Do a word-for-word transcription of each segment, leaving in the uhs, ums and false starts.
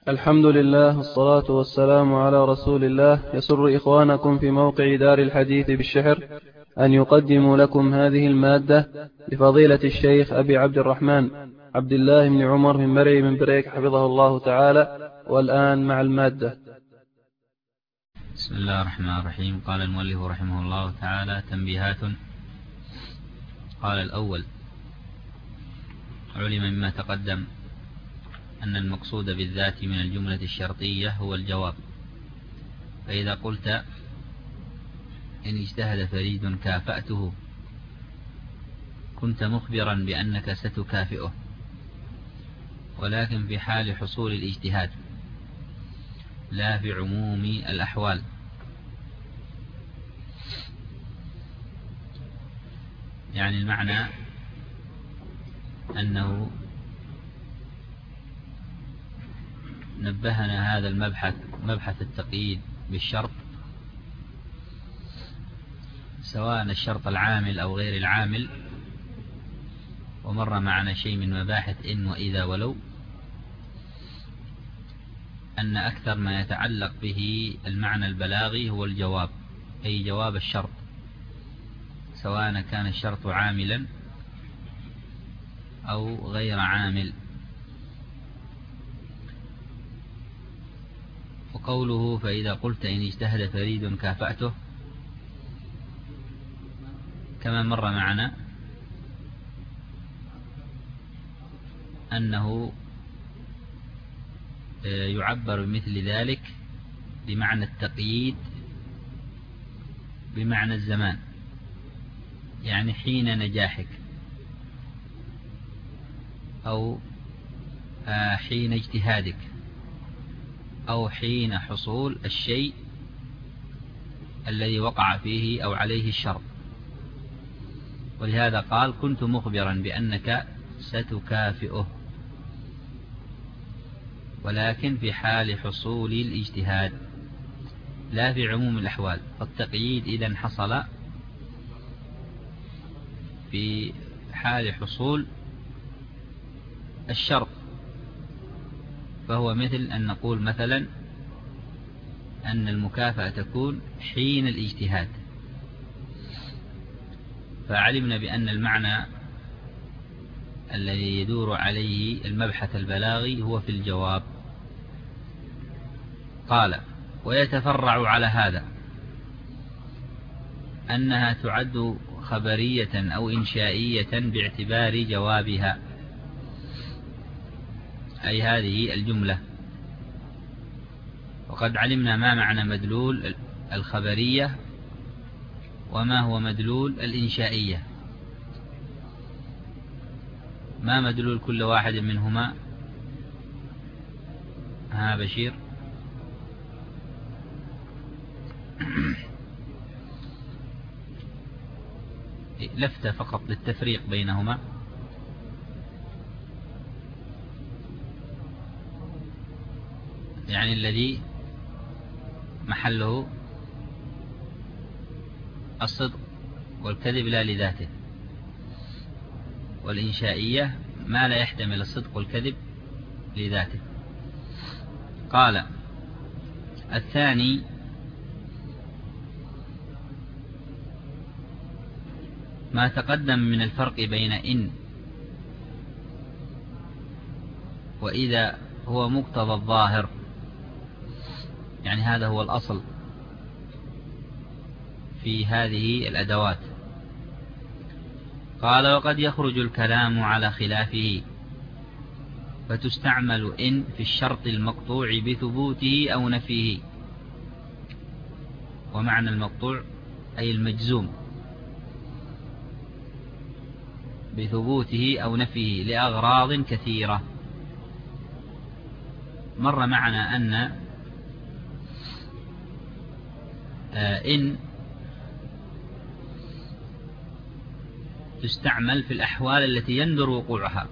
الحمد لله والصلاة والسلام على رسول الله. يسر إخوانكم في موقع دار الحديث بالشحر أن يقدموا لكم هذه المادة لفضيلة الشيخ أبي عبد الرحمن عبد الله بن عمر من مرعي من بريك حفظه الله تعالى. والآن مع المادة. بسم الله الرحمن الرحيم. قال المؤلف رحمه الله تعالى: تنبيهات. قال الأول: علم مما تقدم أن المقصود بالذات من الجملة الشرطية هو الجواب، فإذا قلت إن اجتهد فريد كافأته كنت مخبرا بأنك ستكافئه، ولكن في حال حصول الاجتهاد لا في عموم الأحوال. يعني المعنى أنه نبهنا هذا المبحث مبحث التقييد بالشرط، سواء الشرط العامل أو غير العامل، ومر معنا شيء من مباحث إن وإذا ولو، أن أكثر ما يتعلق به المعنى البلاغي هو الجواب، أي جواب الشرط، سواء كان الشرط عاملا أو غير عامل. وقوله فإذا قلت إن اجتهد فريد كافأته، كما مر معنا أنه يعبر بمثل ذلك بمعنى التقييد بمعنى الزمان، يعني حين نجاحك أو حين اجتهادك أو حين حصول الشيء الذي وقع فيه أو عليه الشرط. ولهذا قال: كنت مخبرا بأنك ستكافئه، ولكن في حال حصول الاجتهاد لا في عموم الأحوال. فالتقييد إذن حصل في حال حصول الشرط، فهو مثل أن نقول مثلا أن المكافأة تكون حين الاجتهاد، فعلمنا بأن المعنى الذي يدور عليه المبحث البلاغي هو في الجواب. قال: ويتفرع على هذا أنها تعد خبرية أو إنشائية باعتبار جوابها، أي هذه الجملة. وقد علمنا ما معنى مدلول الخبرية وما هو مدلول الإنشائية. ما مدلول كل واحد منهما؟ ها بشير؟ لفتة فقط للتفريق بينهما. يعني الذي محله الصدق والكذب لا لذاته، والإنشائية ما لا يحتمل الصدق والكذب لذاته. قال: الثاني ما تقدم من الفرق بين إن وإذا هو مقتضى الظاهر، يعني هذا هو الأصل في هذه الأدوات. قال: وقد يخرج الكلام على خلافه، فتستعمل إن في الشرط المقطوع بثبوته أو نفيه. ومعنى المقطوع أي المجزوم بثبوته أو نفيه لأغراض كثيرة. مر معنا أن إن تستعمل في الأحوال التي يندر وقوعها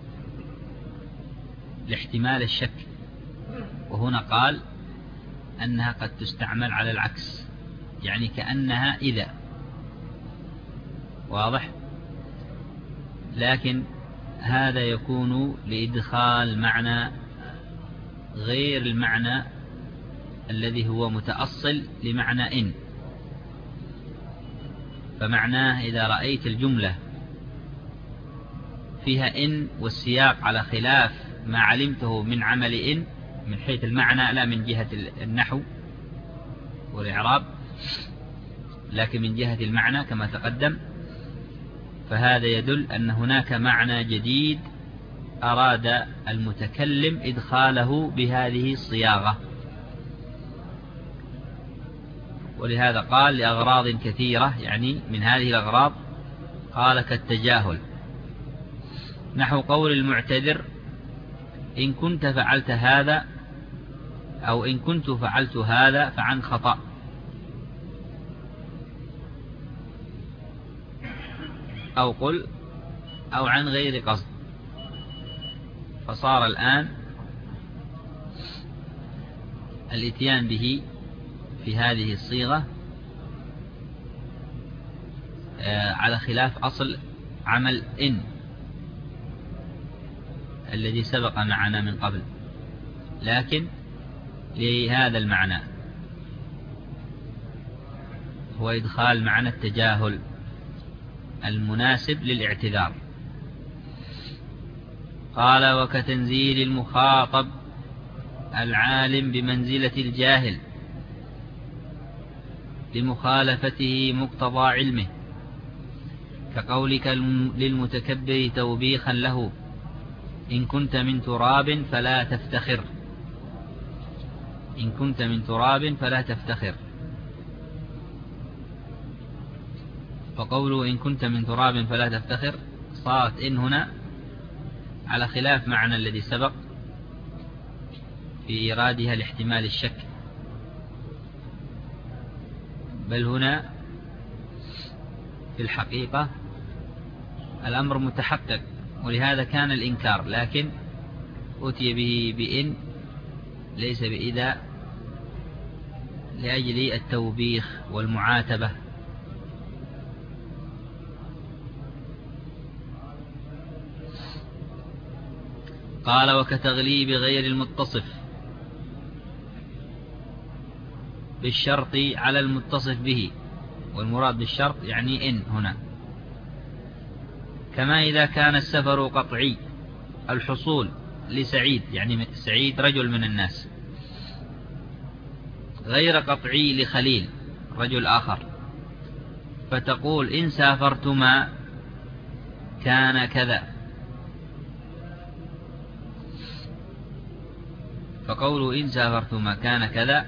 لاحتمال الشك، وهنا قال أنها قد تستعمل على العكس، يعني كأنها إذا. واضح؟ لكن هذا يكون لإدخال معنى غير المعنى الذي هو متأصل لمعنى إن. فمعناه إذا رأيت الجملة فيها إن والسياق على خلاف ما علمته من عمل إن من حيث المعنى لا من جهة النحو والإعراب، لكن من جهة المعنى كما تقدم، فهذا يدل أن هناك معنى جديد أراد المتكلم إدخاله بهذه الصياغة. ولهذا قال لأغراض كثيرة، يعني من هذه الأغراض قال كالتجاهل، نحو قول المعتذر إن كنت فعلت هذا أو إن كنت فعلت هذا فعن خطأ، أو قل أو عن غير قصد. فصار الآن الاتيان به في هذه الصيغة على خلاف أصل عمل إن الذي سبق معنا من قبل، لكن لهذا المعنى هو إدخال معنى التجاهل المناسب للاعتذار. قال وكتنزيل المخاطب العالم بمنزلة الجاهل لمخالفته مقتضى علمه، كقولك للمتكبر توبيخا له إن كنت من تراب فلا تفتخر، إن كنت من تراب فلا تفتخر. فقوله إن كنت من تراب فلا تفتخر صارت إن هنا على خلاف معنى الذي سبق في إيرادها لاحتمال الشك، بل هنا في الحقيقة الأمر متحقق، ولهذا كان الإنكار، لكن أتي به بإن ليس بإذا لأجل التوبيخ والمعاتبة. قال وكتغليب غير المتصف بالشرط على المتصف به، والمراد بالشرط يعني إن هنا، كما إذا كان السفر قطعي الحصول لسعيد، يعني سعيد رجل من الناس، غير قطعي لخليل رجل آخر، فتقول إن سافرتما كان كذا. فقوله إن سافرتما كان كذا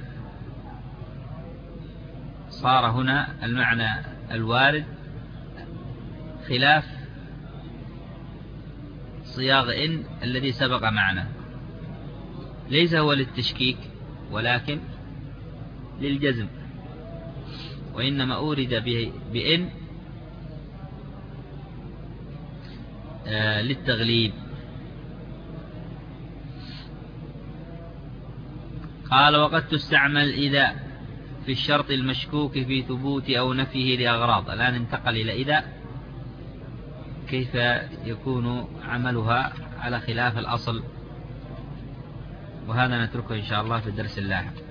صار هنا المعنى الوارد خلاف صياغ إن الذي سبق معنا، ليس هو للتشكيك ولكن للجزم، وإنما أورد به بإن آه للتغليب. قال وقد تستعمل إذا في الشرط المشكوك في ثبوت أو نفيه لأغراض. الآن انتقل إلى إذا كيف يكون عملها على خلاف الأصل، وهذا نتركه إن شاء الله في الدرس اللاحق.